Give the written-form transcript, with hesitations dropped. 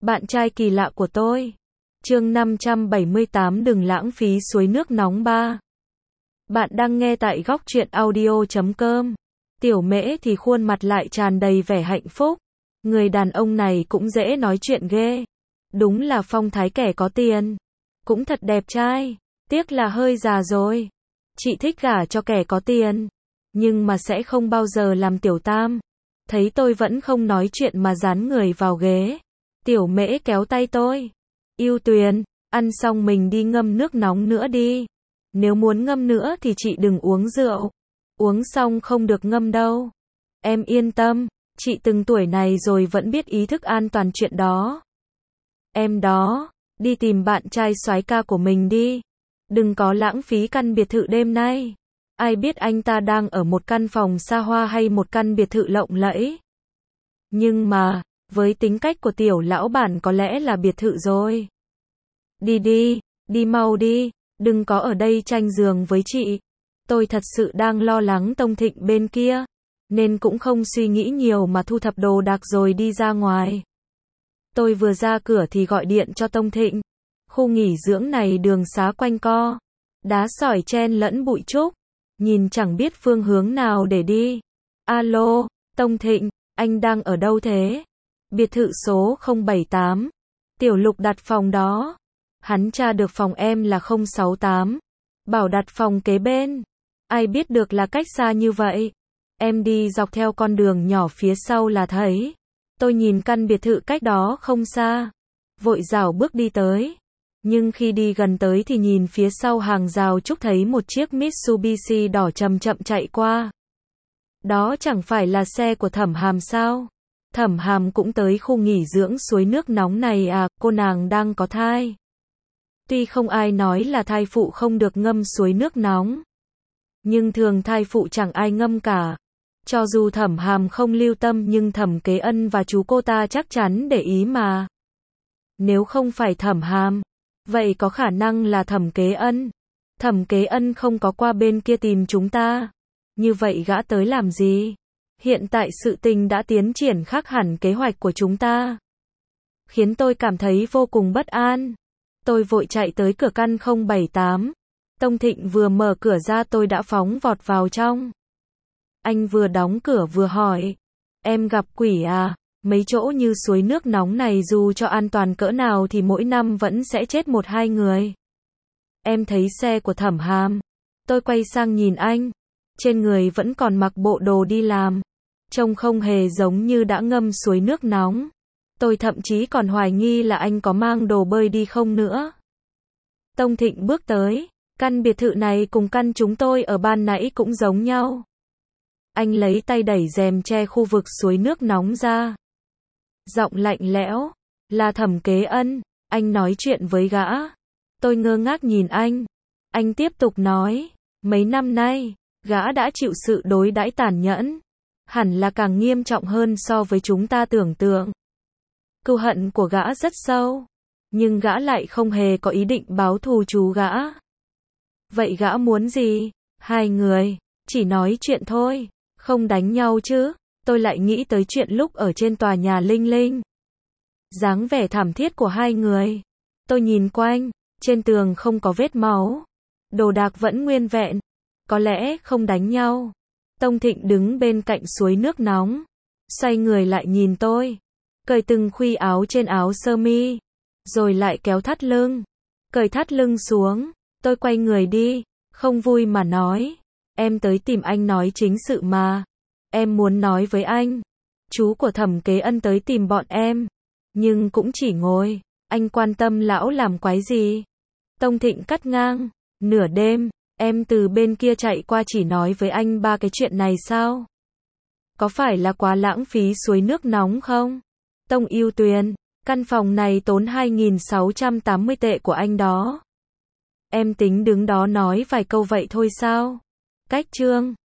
Bạn trai kỳ lạ của tôi. Chương 578 đừng lãng phí suối nước nóng 3. Bạn đang nghe tại góc truyện audio.com. Tiểu Mễ thì khuôn mặt lại tràn đầy vẻ hạnh phúc. Người đàn ông này cũng dễ nói chuyện ghê. Đúng là phong thái kẻ có tiền. Cũng thật đẹp trai. Tiếc là hơi già rồi. Chị thích gả cho kẻ có tiền. Nhưng mà sẽ không bao giờ làm tiểu tam. Thấy tôi vẫn không nói chuyện mà dán người vào ghế. Tiểu Mễ kéo tay tôi. Yêu Tuyền, ăn xong mình đi ngâm nước nóng nữa đi. Nếu muốn ngâm nữa thì chị đừng uống rượu. Uống xong không được ngâm đâu. Em yên tâm, chị từng tuổi này rồi vẫn biết ý thức an toàn chuyện đó. Em đó, đi tìm bạn trai soái ca của mình đi. Đừng có lãng phí căn biệt thự đêm nay. Ai biết anh ta đang ở một căn phòng xa hoa hay một căn biệt thự lộng lẫy. Nhưng mà, với tính cách của tiểu lão bản có lẽ là biệt thự rồi. Đi đi, đi mau đi, đừng có ở đây tranh giường với chị. Tôi thật sự đang lo lắng Tông Thịnh bên kia, nên cũng không suy nghĩ nhiều mà thu thập đồ đạc rồi đi ra ngoài. Tôi vừa ra cửa thì gọi điện cho Tông Thịnh. Khu nghỉ dưỡng này đường xá quanh co, đá sỏi chen lẫn bụi trúc, nhìn chẳng biết phương hướng nào để đi. Alo, Tông Thịnh, anh đang ở đâu thế? Biệt thự số 078. Tiểu Lục đặt phòng đó. Hắn tra được phòng em là 068. Bảo đặt phòng kế bên. Ai biết được là cách xa như vậy. Em đi dọc theo con đường nhỏ phía sau là thấy. Tôi nhìn căn biệt thự cách đó không xa. Vội rảo bước đi tới. Nhưng khi đi gần tới thì nhìn phía sau hàng rào trúc thấy một chiếc Mitsubishi đỏ chậm chậm chạy qua. Đó chẳng phải là xe của Thẩm Hàm sao? Thẩm Hàm cũng tới khu nghỉ dưỡng suối nước nóng này à, cô nàng đang có thai. Tuy không ai nói là thai phụ không được ngâm suối nước nóng. Nhưng thường thai phụ chẳng ai ngâm cả. Cho dù Thẩm Hàm không lưu tâm nhưng Thẩm Kế Ân và chú cô ta chắc chắn để ý mà. Nếu không phải Thẩm Hàm, vậy có khả năng là Thẩm Kế Ân. Thẩm Kế Ân không có qua bên kia tìm chúng ta. Như vậy gã tới làm gì? Hiện tại sự tình đã tiến triển khác hẳn kế hoạch của chúng ta. Khiến tôi cảm thấy vô cùng bất an. Tôi vội chạy tới cửa căn 078. Tông Thịnh vừa mở cửa ra tôi đã phóng vọt vào trong. Anh vừa đóng cửa vừa hỏi. Em gặp quỷ à? Mấy chỗ như suối nước nóng này dù cho an toàn cỡ nào thì mỗi năm vẫn sẽ chết 1-2 người. Em thấy xe của Thẩm Hàm. Tôi quay sang nhìn anh. Trên người vẫn còn mặc bộ đồ đi làm. Trông không hề giống như đã ngâm suối nước nóng. Tôi thậm chí còn hoài nghi là anh có mang đồ bơi đi không nữa. Tông Thịnh bước tới. Căn biệt thự này cùng căn chúng tôi ở ban nãy cũng giống nhau. Anh lấy tay đẩy rèm che khu vực suối nước nóng ra. Giọng lạnh lẽo. Là Thẩm Kế Ân. Anh nói chuyện với gã. Tôi ngơ ngác nhìn anh. Anh tiếp tục nói. Mấy năm nay, gã đã chịu sự đối đãi tàn nhẫn. Hẳn là càng nghiêm trọng hơn so với chúng ta tưởng tượng. Cừu hận của gã rất sâu. Nhưng gã lại không hề có ý định báo thù chú gã. Vậy gã muốn gì? Hai người chỉ nói chuyện thôi, không đánh nhau chứ. Tôi lại nghĩ tới chuyện lúc ở trên tòa nhà Linh Linh. Dáng vẻ thảm thiết của hai người. Tôi nhìn quanh, trên tường không có vết máu. Đồ đạc vẫn nguyên vẹn. Có lẽ không đánh nhau. Tông Thịnh đứng bên cạnh suối nước nóng. Xoay người lại nhìn tôi. Cởi từng khuy áo trên áo sơ mi. Rồi lại kéo thắt lưng. Cởi thắt lưng xuống. Tôi quay người đi. Không vui mà nói. Em tới tìm anh nói chính sự mà. Em muốn nói với anh. Chú của Thẩm Kế Ân tới tìm bọn em. Nhưng cũng chỉ ngồi. Anh quan tâm lão làm quái gì? Tông Thịnh cắt ngang. Nửa đêm, em từ bên kia chạy qua chỉ nói với anh 3 cái chuyện này sao? Có phải là quá lãng phí suối nước nóng không? Tông Yêu Tuyền, căn phòng này tốn 2.680 tệ của anh đó. Em tính đứng đó nói vài câu vậy thôi sao? Cách chương